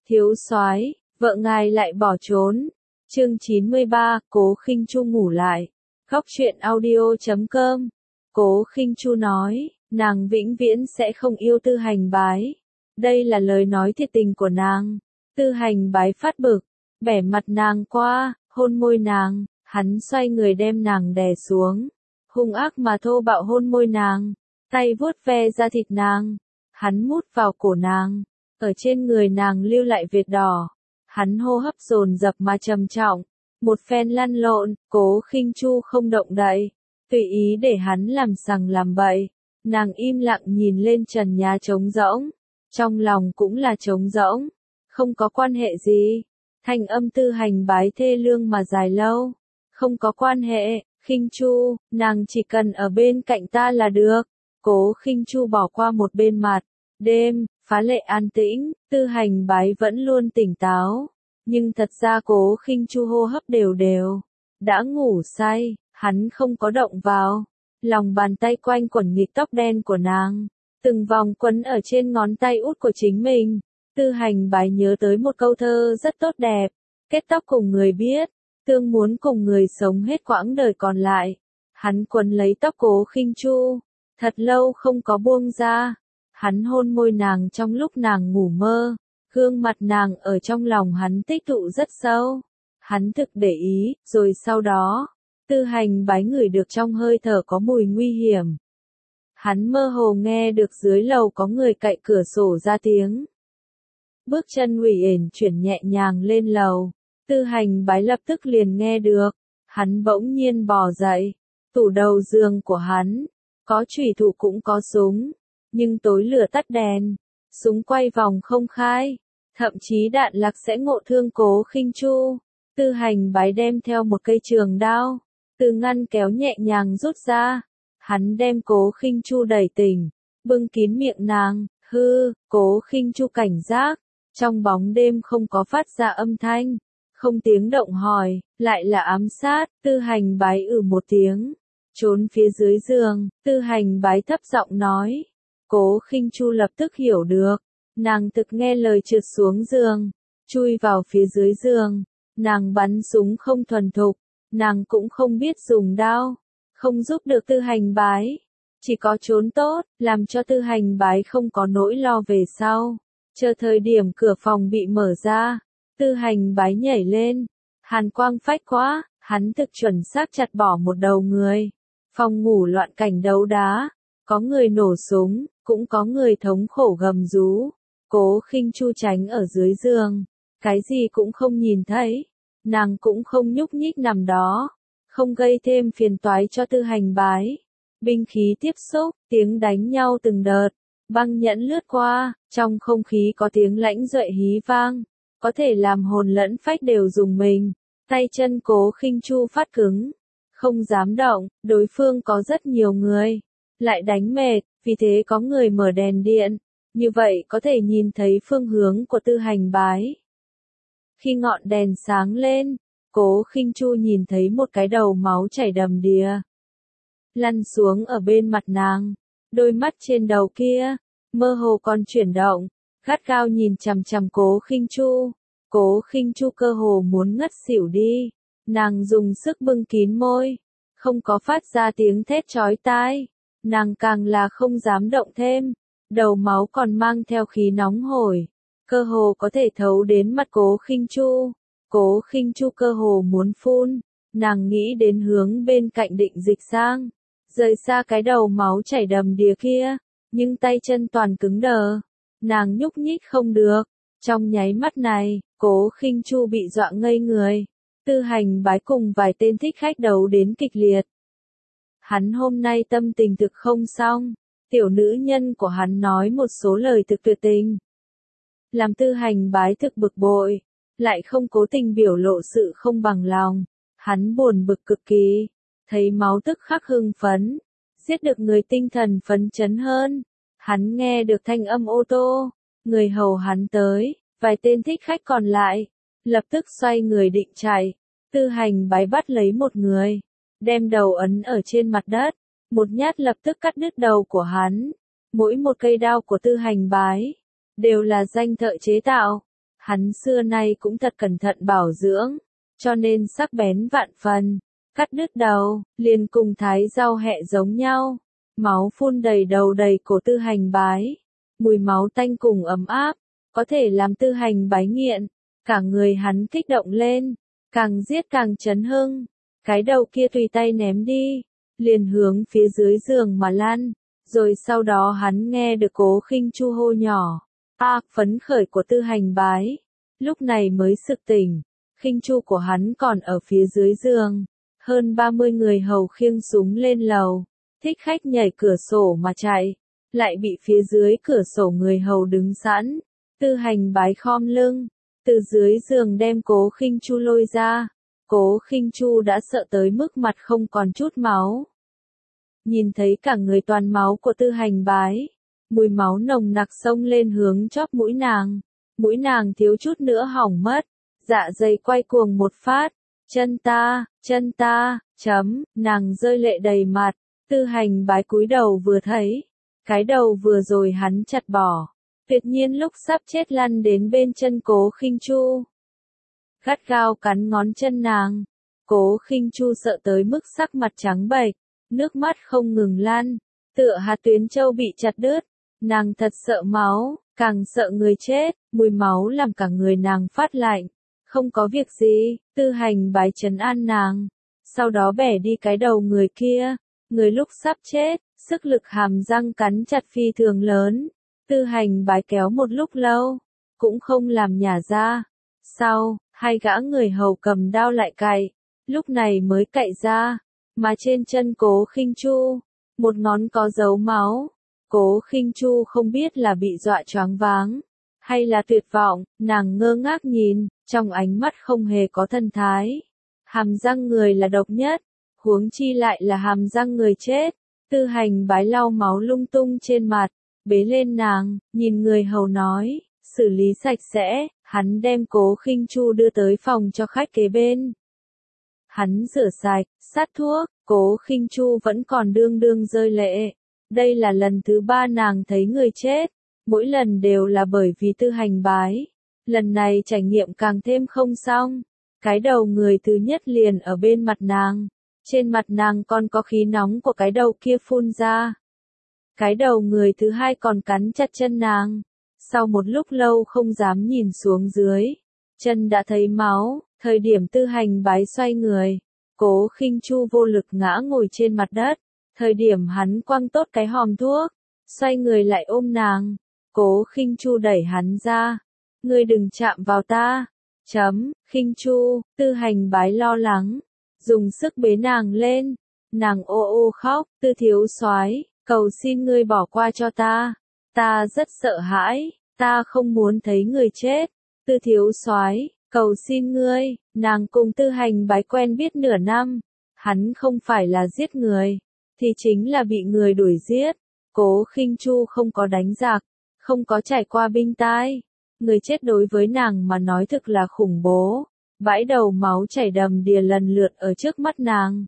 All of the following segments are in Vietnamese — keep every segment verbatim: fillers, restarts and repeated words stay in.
Thiếu soái, vợ ngài lại bỏ trốn. Chương chín mươi ba, Cố Khinh Chu ngủ lại. Góc truyện audio chấm com. Cố Khinh Chu nói, nàng vĩnh viễn sẽ không yêu Tư Hành Bái. Đây là lời nói thiệt tình của nàng. Tư Hành Bái phát bực, bẻ mặt nàng qua, hôn môi nàng, hắn xoay người đem nàng đè xuống, hung ác mà thô bạo hôn môi nàng, tay vuốt ve da thịt nàng, hắn mút vào cổ nàng, ở trên người nàng lưu lại vệt đỏ. Hắn hô hấp dồn dập mà trầm trọng, một phen lăn lộn, Cố Khinh Chu không động đậy, tùy ý để hắn làm sằng làm bậy. Nàng im lặng nhìn lên trần nhà trống rỗng, trong lòng cũng là trống rỗng, không có quan hệ gì. Thanh âm Tư Hành Bái thê lương mà dài lâu, không có quan hệ, Khinh Chu, nàng chỉ cần ở bên cạnh ta là được. Cố Khinh Chu bỏ qua một bên mặt, đêm phá lệ an tĩnh, Tư Hành Bái vẫn luôn tỉnh táo, nhưng thật ra Cố Khinh Chu hô hấp đều đều, đã ngủ say, hắn không có động vào, lòng bàn tay quanh quẩn nghịch tóc đen của nàng, từng vòng quấn ở trên ngón tay út của chính mình. Tư Hành Bái nhớ tới một câu thơ rất tốt đẹp, kết tóc cùng người biết, tương muốn cùng người sống hết quãng đời còn lại. Hắn quấn lấy tóc Cố Khinh Chu, thật lâu không có buông ra. Hắn hôn môi nàng trong lúc nàng ngủ mơ, gương mặt nàng ở trong lòng hắn tích tụ rất sâu. Hắn thực để ý, rồi sau đó, Tư Hành Bái ngửi được trong hơi thở có mùi nguy hiểm. Hắn mơ hồ nghe được dưới lầu có người cậy cửa sổ ra tiếng. Bước chân uể oải chuyển nhẹ nhàng lên lầu, Tư Hành Bái lập tức liền nghe được. Hắn bỗng nhiên bò dậy, tủ đầu giường của hắn, có chủy thủ cũng có súng, nhưng tối lửa tắt đèn, súng quay vòng không khai, thậm chí đạn lạc sẽ ngộ thương Cố Khinh Chu. Tư Hành Bái đem theo một cây trường đao, từ ngăn kéo nhẹ nhàng rút ra, hắn đem Cố Khinh Chu đẩy tỉnh, bưng kín miệng nàng, hư. Cố Khinh Chu cảnh giác, trong bóng đêm không có phát ra âm thanh, không tiếng động hỏi, lại là ám sát. Tư Hành Bái ử một tiếng, trốn phía dưới giường. Tư Hành Bái thấp giọng nói. Cố Khinh Chu lập tức hiểu được, nàng thực nghe lời trượt xuống giường, chui vào phía dưới giường. Nàng bắn súng không thuần thục, nàng cũng không biết dùng đao, không giúp được Tư Hành Bái, chỉ có trốn tốt, làm cho Tư Hành Bái không có nỗi lo về sau. Chờ thời điểm cửa phòng bị mở ra, Tư Hành Bái nhảy lên, hàn quang phách quá, hắn thực chuẩn xác chặt bỏ một đầu người. Phòng ngủ loạn cảnh đấu đá, có người nổ súng, cũng có người thống khổ gầm rú. Cố Khinh Chu tránh ở dưới giường, cái gì cũng không nhìn thấy, nàng cũng không nhúc nhích nằm đó, không gây thêm phiền toái cho Tư Hành Bái. Binh khí tiếp xúc, tiếng đánh nhau từng đợt, băng nhẫn lướt qua, trong không khí có tiếng lãnh duệ hí vang, có thể làm hồn lẫn phách đều rùng mình. Tay chân Cố Khinh Chu phát cứng, không dám động, đối phương có rất nhiều người, lại đánh mệt, vì thế có người mở đèn điện, như vậy có thể nhìn thấy phương hướng của Tư Hành Bái. Khi ngọn đèn sáng lên, Cố Khinh Chu nhìn thấy một cái đầu máu chảy đầm đìa, lăn xuống ở bên mặt nàng, đôi mắt trên đầu kia, mơ hồ còn chuyển động, gắt gao nhìn chằm chằm Cố Khinh Chu. Cố Khinh Chu cơ hồ muốn ngất xỉu đi, nàng dùng sức bưng kín môi, không có phát ra tiếng thét chói tai, nàng càng là không dám động thêm, đầu máu còn mang theo khí nóng hổi, cơ hồ có thể thấu đến mặt Cố Khinh Chu. Cố Khinh Chu cơ hồ muốn phun, nàng nghĩ đến hướng bên cạnh định dịch sang, rời xa cái đầu máu chảy đầm đìa kia, nhưng tay chân toàn cứng đờ, nàng nhúc nhích không được. Trong nháy mắt này, Cố Khinh Chu bị dọa ngây người. Tư Hành Bái cùng vài tên thích khách đấu đến kịch liệt. Hắn hôm nay tâm tình thực không xong, tiểu nữ nhân của hắn nói một số lời thực tuyệt tình, làm Tư Hành Bái thực bực bội, lại không cố tình biểu lộ sự không bằng lòng. Hắn buồn bực cực kỳ, thấy máu tức khắc hưng phấn, giết được người tinh thần phấn chấn hơn. Hắn nghe được thanh âm ô tô, người hầu hắn tới, vài tên thích khách còn lại, lập tức xoay người định chạy. Tư Hành Bái bắt lấy một người, đem đầu ấn ở trên mặt đất, một nhát lập tức cắt đứt đầu của hắn. Mỗi một cây đao của Tư Hành Bái đều là danh thợ chế tạo, Hắn xưa nay cũng thật cẩn thận bảo dưỡng, cho nên sắc bén vạn phần, cắt đứt đầu, liền cùng thái rau hẹ giống nhau. Máu phun đầy đầu đầy cổ Tư Hành Bái, mùi máu tanh cùng ấm áp, có thể làm Tư Hành Bái nghiện, cả người hắn kích động lên, càng giết càng chấn hưng, cái đầu kia tùy tay ném đi, liền hướng phía dưới giường mà lăn, rồi sau đó hắn nghe được Cố Khinh Chu hô nhỏ, a, phấn khởi của Tư Hành Bái, lúc này mới sực tỉnh, Khinh Chu của hắn còn ở phía dưới giường, hơn ba mươi người hầu khiêng súng lên lầu, thích khách nhảy cửa sổ mà chạy, lại bị phía dưới cửa sổ người hầu đứng sẵn, Tư Hành Bái khom lưng, từ dưới giường đem Cố Khinh Chu lôi ra, Cố Khinh Chu đã sợ tới mức mặt không còn chút máu. Nhìn thấy cả người toàn máu của Tư Hành Bái, mùi máu nồng nặc xông lên hướng chóp mũi nàng, mũi nàng thiếu chút nữa hỏng mất, dạ dày quay cuồng một phát, chân ta, chân ta, chấm, nàng rơi lệ đầy mặt, Tư Hành Bái cúi đầu vừa thấy, cái đầu vừa rồi hắn chặt bỏ, tuyệt nhiên lúc sắp chết lăn đến bên chân Cố Khinh Chu. Gắt gao cắn ngón chân nàng, Cố Khinh Chu sợ tới mức sắc mặt trắng bệch, nước mắt không ngừng lan, tựa hạt tuyến châu bị chặt đứt, nàng thật sợ máu, càng sợ người chết, mùi máu làm cả người nàng phát lạnh, không có việc gì, Tư Hành Bái trấn an nàng, sau đó bẻ đi cái đầu người kia, người lúc sắp chết, sức lực hàm răng cắn chặt phi thường lớn, Tư Hành Bái kéo một lúc lâu, cũng không làm nhả ra, sau, hai gã người hầu cầm đao lại cạy, lúc này mới cạy ra, mà trên chân Cố Khinh Chu, một ngón có dấu máu, Cố Khinh Chu không biết là bị dọa choáng váng, hay là tuyệt vọng, nàng ngơ ngác nhìn, trong ánh mắt không hề có thần thái. Hàm răng người là độc nhất, huống chi lại là hàm răng người chết. Tư Hành Bái lau máu lung tung trên mặt, bế lên nàng, nhìn người hầu nói, xử lý sạch sẽ, hắn đem Cố Khinh Chu đưa tới phòng cho khách kế bên. Hắn rửa sạch, sát thuốc, Cố Khinh Chu vẫn còn đương đương rơi lệ. Đây là lần thứ ba nàng thấy người chết, mỗi lần đều là bởi vì Tư Hành Bái. Lần này trải nghiệm càng thêm không xong. Cái đầu người thứ nhất liền ở bên mặt nàng. Trên mặt nàng còn có khí nóng của cái đầu kia phun ra. Cái đầu người thứ hai còn cắn chặt chân nàng. Sau một lúc lâu không dám nhìn xuống dưới, chân đã thấy máu, thời điểm Tư Hành Bái xoay người, Cố Khinh Chu vô lực ngã ngồi trên mặt đất, thời điểm hắn quăng tốt cái hòm thuốc, xoay người lại ôm nàng, Cố Khinh Chu đẩy hắn ra, ngươi đừng chạm vào ta, chấm, Khinh Chu, Tư Hành Bái lo lắng, dùng sức bế nàng lên, nàng ô ô khóc, Tư thiếu soái, cầu xin ngươi bỏ qua cho ta. Ta rất sợ hãi, ta không muốn thấy người chết, Tư thiếu soái, cầu xin ngươi, nàng cùng Tư Hành Bái quen biết nửa năm, hắn không phải là giết người, thì chính là bị người đuổi giết, Cố Khinh Chu không có đánh giặc, không có trải qua binh tai, người chết đối với nàng mà nói thực là khủng bố, bãi đầu máu chảy đầm đìa lần lượt ở trước mắt nàng,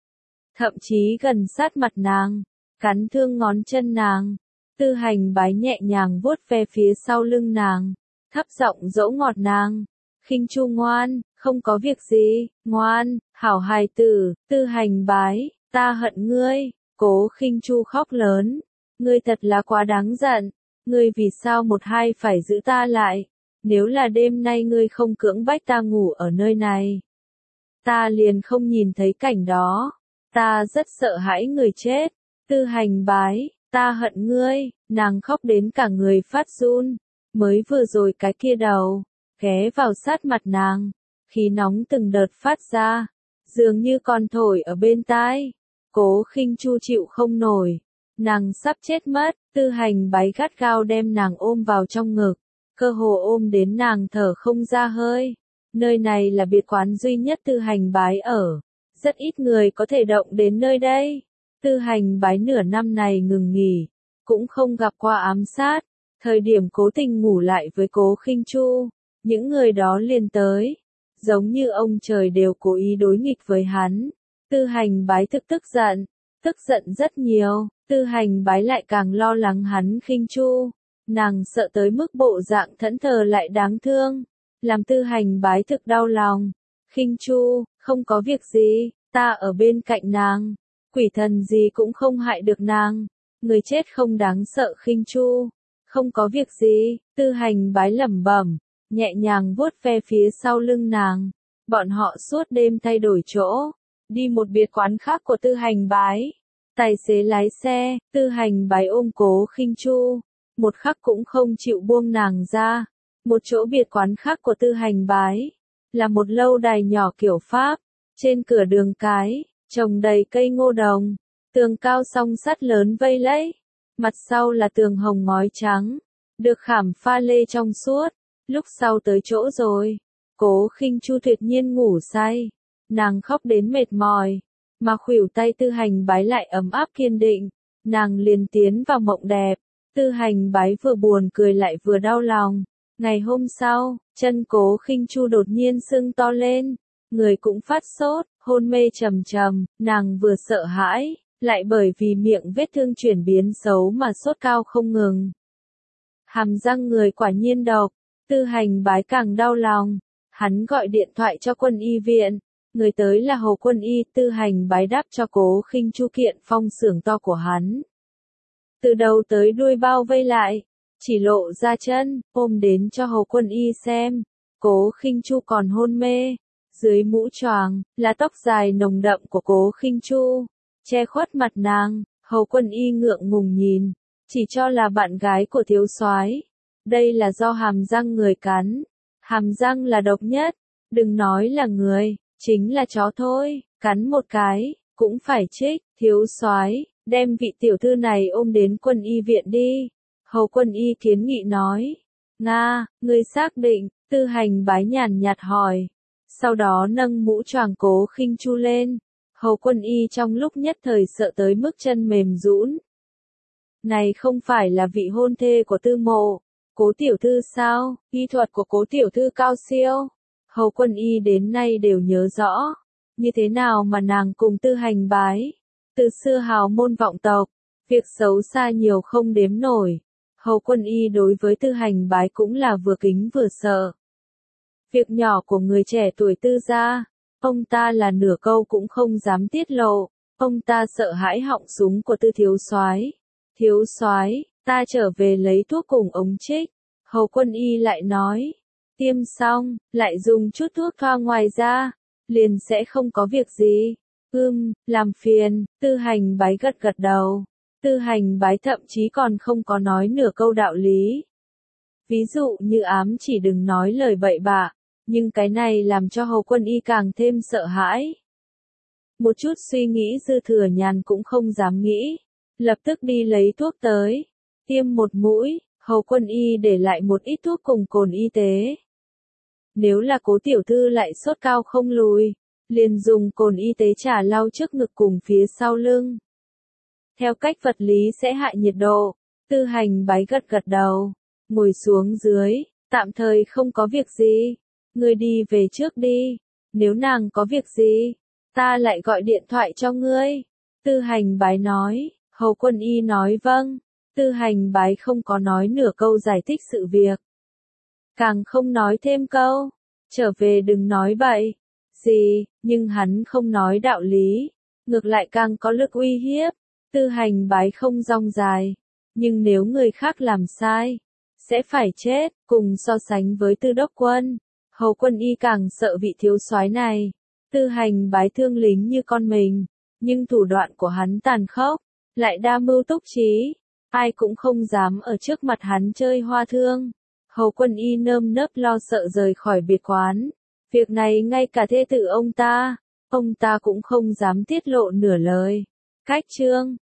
thậm chí gần sát mặt nàng, cắn thương ngón chân nàng. Tư Hành Bái nhẹ nhàng vuốt ve phía sau lưng nàng, thấp giọng dỗ ngọt nàng. Khinh Chu ngoan, không có việc gì, ngoan, hảo hài tử, Tư Hành Bái, ta hận ngươi. Cố Khinh Chu khóc lớn, ngươi thật là quá đáng giận, ngươi vì sao một hai phải giữ ta lại, nếu là đêm nay ngươi không cưỡng bách ta ngủ ở nơi này, ta liền không nhìn thấy cảnh đó, ta rất sợ hãi người chết. Tư Hành Bái, ta hận ngươi, nàng khóc đến cả người phát run, mới vừa rồi cái kia đầu, ghé vào sát mặt nàng, khí nóng từng đợt phát ra, dường như còn thổi ở bên tai. Cố Khinh Chu chịu không nổi, nàng sắp chết mất, Tư Hành Bái gắt gao đem nàng ôm vào trong ngực, cơ hồ ôm đến nàng thở không ra hơi. Nơi này là biệt quán duy nhất Tư Hành Bái ở, rất ít người có thể động đến nơi đây. Tư Hành Bái nửa năm này ngừng nghỉ, cũng không gặp qua ám sát, thời điểm cố tình ngủ lại với Cố Khinh Chu, những người đó liền tới, giống như ông trời đều cố ý đối nghịch với hắn. Tư Hành Bái thực tức giận, tức giận rất nhiều, Tư Hành Bái lại càng lo lắng hắn Khinh Chu, Nàng sợ tới mức bộ dạng thẫn thờ lại đáng thương, làm Tư Hành Bái thực đau lòng. Khinh Chu, không có việc gì, ta ở bên cạnh nàng, quỷ thần gì cũng không hại được nàng, người chết không đáng sợ. Khinh Chu, không có việc gì, Tư Hành Bái lẩm bẩm, nhẹ nhàng vuốt ve phía sau lưng nàng. Bọn họ suốt đêm thay đổi chỗ, đi một biệt quán khác của Tư Hành Bái. Tài xế lái xe, Tư Hành Bái ôm Cố Khinh Chu, một khắc cũng không chịu buông nàng ra. Một chỗ biệt quán khác của Tư Hành Bái, là một lâu đài nhỏ kiểu Pháp, trên cửa đường cái, trồng đầy cây ngô đồng, tường cao song sắt lớn vây lấy, mặt sau là tường hồng ngói trắng, được khảm pha lê trong suốt. Lúc sau tới chỗ rồi, Cố Khinh Chu tuyệt nhiên ngủ say, nàng khóc đến mệt mỏi, mà khuỷu tay Tư Hành Bái lại ấm áp kiên định, nàng liền tiến vào mộng đẹp. Tư Hành Bái vừa buồn cười lại vừa đau lòng. Ngày hôm sau, chân Cố Khinh Chu đột nhiên sưng to lên, người cũng phát sốt, hôn mê trầm trầm, nàng vừa sợ hãi, lại bởi vì miệng vết thương chuyển biến xấu mà sốt cao không ngừng. Hàm răng người quả nhiên độc, Tư Hành Bái càng đau lòng, hắn gọi điện thoại cho quân y viện, người tới là Hồ Quân Y. Tư Hành Bái đáp cho Cố Khinh Chu kiện phong xưởng to của hắn. Từ đầu tới đuôi bao vây lại, chỉ lộ ra chân, ôm đến cho Hồ Quân Y xem. Cố Khinh Chu còn hôn mê, dưới mũ choàng là tóc dài nồng đậm của Cố Khinh Chu, che khuất mặt nàng. Hồ Quân Y ngượng ngùng nhìn, chỉ cho là bạn gái của thiếu soái. Đây là do hàm răng người cắn, hàm răng là độc nhất, đừng nói là người, chính là chó thôi, cắn một cái, cũng phải trích. Thiếu soái, đem vị tiểu thư này ôm đến quân y viện đi. Hầu Quân Y kiến nghị nói. Nga, ngươi xác định? Tư Hành Bái nhàn nhạt hỏi. Sau đó nâng mũ choàng Cố Khinh Chu lên. Hầu Quân Y trong lúc nhất thời sợ tới mức chân mềm nhũn. Này không phải là vị hôn thê của Tư Mộ, Cố tiểu thư sao? Y thuật của Cố tiểu thư cao siêu. Hầu Quân Y đến nay đều nhớ rõ. Như thế nào mà nàng cùng Tư Hành Bái, từ xưa hào môn vọng tộc, việc xấu xa nhiều không đếm nổi. Hầu Quân Y đối với Tư Hành Bái cũng là vừa kính vừa sợ. Việc nhỏ của người trẻ tuổi Tư gia, ông ta là nửa câu cũng không dám tiết lộ, ông ta sợ hãi họng súng của Tư thiếu soái. Thiếu soái, ta trở về lấy thuốc cùng ống trích. Hầu Quân Y lại nói, tiêm xong, lại dùng chút thuốc thoa ngoài ra, liền sẽ không có việc gì. Ưm, làm phiền. Tư Hành Bái gật gật đầu. Tư Hành Bái thậm chí còn không có nói nửa câu đạo lý. Ví dụ như ám chỉ đừng nói lời bậy bạ, nhưng cái này làm cho Hầu Quân Y càng thêm sợ hãi. Một chút suy nghĩ dư thừa nhàn cũng không dám nghĩ, lập tức đi lấy thuốc tới, tiêm một mũi. Hầu Quân Y để lại một ít thuốc cùng cồn y tế. Nếu là Cố tiểu thư lại sốt cao không lùi, liền dùng cồn y tế chà lau trước ngực cùng phía sau lưng. Theo cách vật lý sẽ hại nhiệt độ. Tư Hành Bái gật gật đầu, ngồi xuống dưới, tạm thời không có việc gì. Ngươi đi về trước đi, nếu nàng có việc gì, ta lại gọi điện thoại cho ngươi. Tư Hành Bái nói. Hầu Quân Y nói vâng. Tư Hành Bái không có nói nửa câu giải thích sự việc, càng không nói thêm câu, trở về đừng nói bậy gì, nhưng hắn không nói đạo lý, ngược lại càng có lực uy hiếp. Tư Hành Bái không rong dài, nhưng nếu người khác làm sai, sẽ phải chết. Cùng so sánh với Tư Đốc Quân, Hầu Quân Y càng sợ vị thiếu soái này. Tư Hành Bái thương lính như con mình, nhưng thủ đoạn của hắn tàn khốc, lại đa mưu túc trí, ai cũng không dám ở trước mặt hắn chơi hoa thương. Hầu Quân Y nơm nớp lo sợ rời khỏi biệt quán. Việc này ngay cả thê tử ông ta, ông ta cũng không dám tiết lộ nửa lời. Cách chương